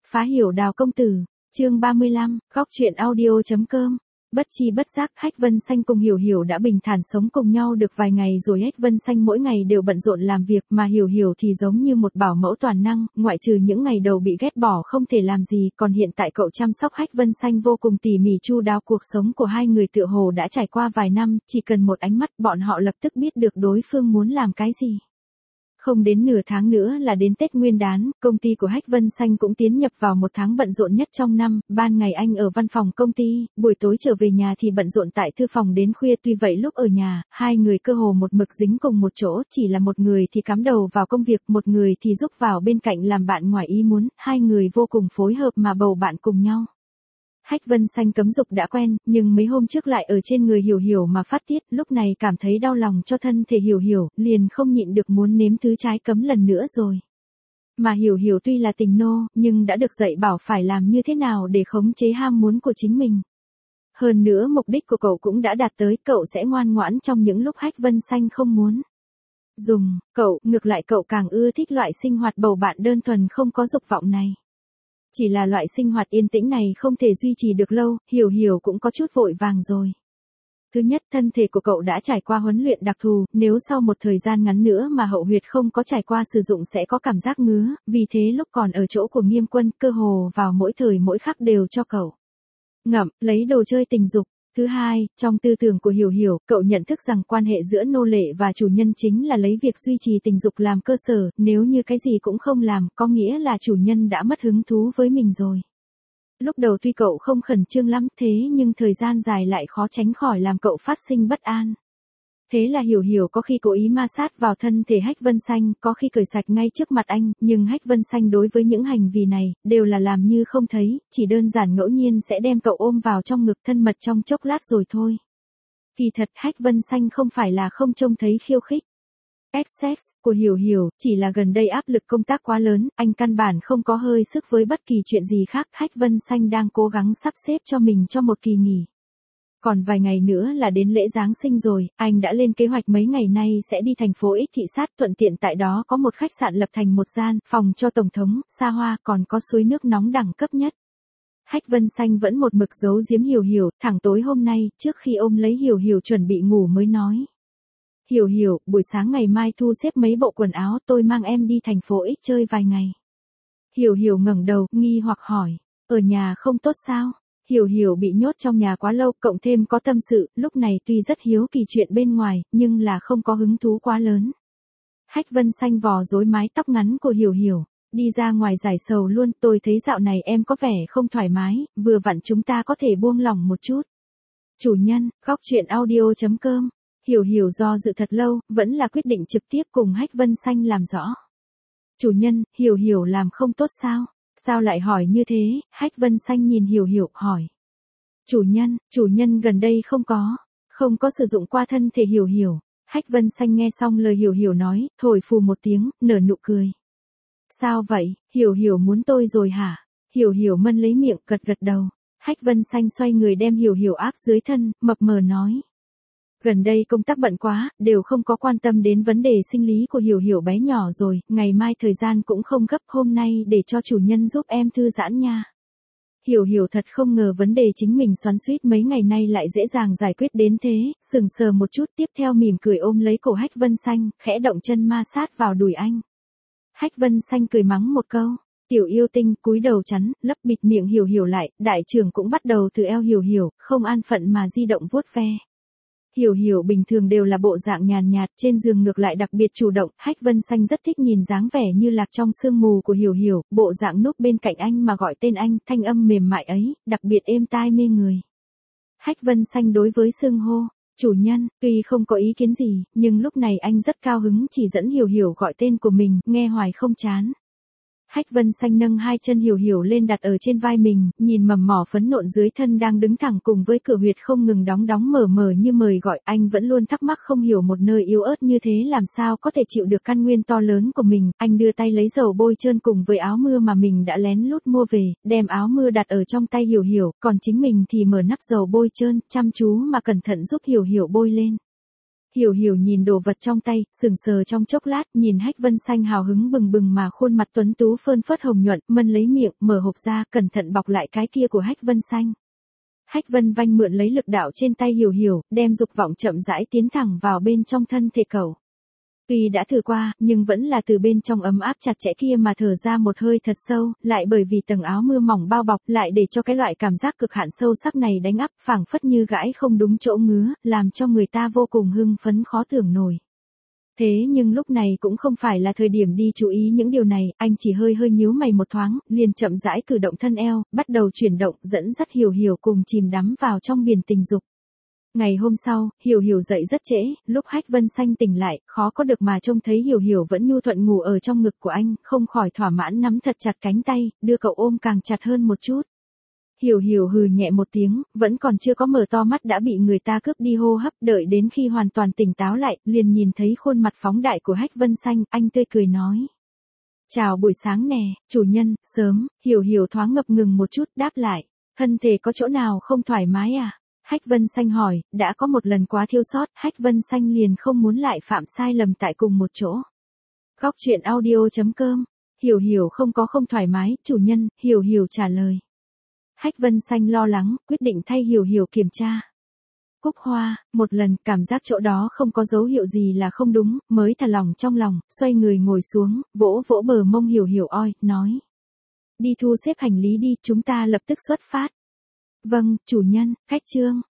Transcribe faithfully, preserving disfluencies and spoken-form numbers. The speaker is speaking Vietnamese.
Phá hiểu Đào công tử, chương ba mươi lăm, góc truyện audio.com. Bất chi bất giác, Hách Vân Sanh cùng Hiểu Hiểu đã bình thản sống cùng nhau được vài ngày rồi. Hách Vân Sanh mỗi ngày đều bận rộn làm việc, mà Hiểu Hiểu thì giống như một bảo mẫu toàn năng, ngoại trừ những ngày đầu bị ghét bỏ không thể làm gì, còn hiện tại cậu chăm sóc Hách Vân Sanh vô cùng tỉ mỉ chu đáo. Cuộc sống của hai người tựa hồ đã trải qua vài năm, chỉ cần một ánh mắt bọn họ lập tức biết được đối phương muốn làm cái gì. Không đến nửa tháng nữa là đến Tết Nguyên đán, công ty của Hách Vân Sanh cũng tiến nhập vào một tháng bận rộn nhất trong năm. Ban ngày anh ở văn phòng công ty, buổi tối trở về nhà thì bận rộn tại thư phòng đến khuya. Tuy vậy lúc ở nhà, hai người cơ hồ một mực dính cùng một chỗ, chỉ là một người thì cắm đầu vào công việc, một người thì giúp vào bên cạnh làm bạn ngoài ý muốn. Hai người vô cùng phối hợp mà bầu bạn cùng nhau. Hách Vân Sanh cấm dục đã quen, nhưng mấy hôm trước lại ở trên người Hiểu Hiểu mà phát tiết, lúc này cảm thấy đau lòng cho thân thể Hiểu Hiểu, liền không nhịn được muốn nếm thứ trái cấm lần nữa rồi. Mà Hiểu Hiểu tuy là tình nô, nhưng đã được dạy bảo phải làm như thế nào để khống chế ham muốn của chính mình. Hơn nữa mục đích của cậu cũng đã đạt tới, cậu sẽ ngoan ngoãn trong những lúc Hách Vân Sanh không muốn dùng, cậu, ngược lại cậu càng ưa thích loại sinh hoạt bầu bạn đơn thuần không có dục vọng này. Chỉ là loại sinh hoạt yên tĩnh này không thể duy trì được lâu, Hiểu Hiểu cũng có chút vội vàng rồi. Thứ nhất, thân thể của cậu đã trải qua huấn luyện đặc thù, nếu sau một thời gian ngắn nữa mà hậu huyệt không có trải qua sử dụng sẽ có cảm giác ngứa, vì thế lúc còn ở chỗ của Nghiêm Quân, cơ hồ vào mỗi thời mỗi khắc đều cho cậu ngậm, lấy đồ chơi tình dục. Thứ hai, trong tư tưởng của Hiểu Hiểu, cậu nhận thức rằng quan hệ giữa nô lệ và chủ nhân chính là lấy việc duy trì tình dục làm cơ sở, nếu như cái gì cũng không làm, có nghĩa là chủ nhân đã mất hứng thú với mình rồi. Lúc đầu tuy cậu không khẩn trương lắm, thế nhưng thời gian dài lại khó tránh khỏi làm cậu phát sinh bất an. Thế là Hiểu Hiểu có khi cố ý ma sát vào thân thể Hách Vân Sanh, có khi cởi sạch ngay trước mặt anh, nhưng Hách Vân Sanh đối với những hành vi này, đều là làm như không thấy, chỉ đơn giản ngẫu nhiên sẽ đem cậu ôm vào trong ngực thân mật trong chốc lát rồi thôi. Kỳ thật Hách Vân Sanh không phải là không trông thấy khiêu khích. Sex của Hiểu Hiểu, chỉ là gần đây áp lực công tác quá lớn, anh căn bản không có hơi sức với bất kỳ chuyện gì khác. Hách Vân Sanh đang cố gắng sắp xếp cho mình cho một kỳ nghỉ. Còn vài ngày nữa là đến lễ Giáng sinh rồi, anh đã lên kế hoạch mấy ngày nay sẽ đi thành phố X thị sát, thuận tiện tại đó có một khách sạn lập thành một gian, phòng cho tổng thống, xa hoa, còn có suối nước nóng đẳng cấp nhất. Hách Vân Sanh vẫn một mực giấu giếm Hiểu Hiểu, thẳng tối hôm nay, trước khi ôm lấy Hiểu Hiểu chuẩn bị ngủ mới nói. Hiểu Hiểu, buổi sáng ngày mai thu xếp mấy bộ quần áo, tôi mang em đi thành phố X chơi vài ngày. Hiểu Hiểu ngẩng đầu, nghi hoặc hỏi, ở nhà không tốt sao? Hiểu Hiểu bị nhốt trong nhà quá lâu, cộng thêm có tâm sự, lúc này tuy rất hiếu kỳ chuyện bên ngoài, nhưng là không có hứng thú quá lớn. Hách Vân Sanh vò rối mái tóc ngắn của Hiểu Hiểu, đi ra ngoài giải sầu luôn, tôi thấy dạo này em có vẻ không thoải mái, vừa vặn chúng ta có thể buông lỏng một chút. Chủ nhân, góc truyện audio.com. Hiểu Hiểu do dự thật lâu, vẫn là quyết định trực tiếp cùng Hách Vân Sanh làm rõ. Chủ nhân, Hiểu Hiểu làm không tốt sao? Sao lại hỏi như thế? Hách Vân Sanh nhìn Hiểu Hiểu, hỏi. Chủ nhân, chủ nhân gần đây không có, không có sử dụng qua thân thể Hiểu Hiểu. Hách Vân Sanh nghe xong lời Hiểu Hiểu nói, thổi phù một tiếng, nở nụ cười. Sao vậy, Hiểu Hiểu muốn tôi rồi hả? Hiểu Hiểu mân lấy miệng, gật gật đầu. Hách Vân Sanh xoay người đem Hiểu Hiểu áp dưới thân, mập mờ nói. Gần đây công tác bận quá, đều không có quan tâm đến vấn đề sinh lý của Hiểu Hiểu bé nhỏ rồi, ngày mai thời gian cũng không gấp, hôm nay để cho chủ nhân giúp em thư giãn nha. Hiểu Hiểu thật không ngờ vấn đề chính mình xoắn xuýt mấy ngày nay lại dễ dàng giải quyết đến thế, sừng sờ một chút, tiếp theo mỉm cười ôm lấy cổ Hách Vân Sanh, khẽ động chân ma sát vào đùi anh. Hách Vân Sanh cười mắng một câu, tiểu yêu tinh, cúi đầu chắn, lấp bịt miệng Hiểu Hiểu lại, đại trưởng cũng bắt đầu từ eo Hiểu Hiểu, không an phận mà di động vuốt ve. Hiểu Hiểu bình thường đều là bộ dạng nhàn nhạt, trên giường ngược lại đặc biệt chủ động, Hách Vân Sanh rất thích nhìn dáng vẻ như lạc trong sương mù của Hiểu Hiểu, bộ dạng núp bên cạnh anh mà gọi tên anh, thanh âm mềm mại ấy, đặc biệt êm tai mê người. Hách Vân Sanh đối với xưng hô, chủ nhân, tuy không có ý kiến gì, nhưng lúc này anh rất cao hứng chỉ dẫn Hiểu Hiểu gọi tên của mình, nghe hoài không chán. Hách Vân Sanh nâng hai chân Hiểu Hiểu lên đặt ở trên vai mình, nhìn mầm mỏ phấn nộn dưới thân đang đứng thẳng cùng với cửa huyệt không ngừng đóng đóng mở mở như mời gọi, anh vẫn luôn thắc mắc không hiểu một nơi yếu ớt như thế làm sao có thể chịu được căn nguyên to lớn của mình. Anh đưa tay lấy dầu bôi trơn cùng với áo mưa mà mình đã lén lút mua về, đem áo mưa đặt ở trong tay Hiểu Hiểu, còn chính mình thì mở nắp dầu bôi trơn, chăm chú mà cẩn thận giúp Hiểu Hiểu bôi lên. Hiểu hiểu nhìn đồ vật trong tay, sừng sờ trong chốc lát, nhìn Hách Vân Xanh hào hứng bừng bừng mà khuôn mặt tuấn tú phơn phớt hồng nhuận, mân lấy miệng, mở hộp ra, cẩn thận bọc lại cái kia của Hách Vân Xanh. Hách Vân Vanh mượn lấy lực đạo trên tay Hiểu hiểu, đem dục vọng chậm rãi tiến thẳng vào bên trong thân thể cậu. Tuy đã thử qua, nhưng vẫn là từ bên trong ấm áp chặt chẽ kia mà thở ra một hơi thật sâu, lại bởi vì tầng áo mưa mỏng bao bọc, lại để cho cái loại cảm giác cực hạn sâu sắc này đánh áp, phảng phất như gãi không đúng chỗ ngứa, làm cho người ta vô cùng hưng phấn khó tưởng nổi. Thế nhưng lúc này cũng không phải là thời điểm đi chú ý những điều này, anh chỉ hơi hơi nhíu mày một thoáng, liền chậm rãi cử động thân eo, bắt đầu chuyển động, dẫn dắt Hiểu hiểu cùng chìm đắm vào trong biển tình dục. Ngày hôm sau, Hiểu hiểu dậy rất trễ, lúc Hách Vân Xanh tỉnh lại, khó có được mà trông thấy Hiểu hiểu vẫn nhu thuận ngủ ở trong ngực của anh, không khỏi thỏa mãn nắm thật chặt cánh tay, đưa cậu ôm càng chặt hơn một chút. Hiểu hiểu hừ nhẹ một tiếng, vẫn còn chưa có mở to mắt đã bị người ta cướp đi hô hấp, đợi đến khi hoàn toàn tỉnh táo lại, liền nhìn thấy khuôn mặt phóng đại của Hách Vân Xanh, anh tươi cười nói. Chào buổi sáng nè, chủ nhân, sớm, Hiểu hiểu thoáng ngập ngừng một chút, đáp lại, thân thể có chỗ nào không thoải mái à? Hách Vân Xanh hỏi, đã có một lần quá thiếu sót, Hách Vân Xanh liền không muốn lại phạm sai lầm tại cùng một chỗ. Góc truyện audio chấm com, Hiểu hiểu không có không thoải mái, chủ nhân, Hiểu hiểu trả lời. Hách Vân Xanh lo lắng, quyết định thay Hiểu hiểu kiểm tra. Cúc Hoa, một lần, cảm giác chỗ đó không có dấu hiệu gì là không đúng, mới thả lòng trong lòng, xoay người ngồi xuống, vỗ vỗ bờ mông Hiểu hiểu oi, nói. Đi thu xếp hành lý đi, chúng ta lập tức xuất phát. Vâng, chủ nhân, khách trương,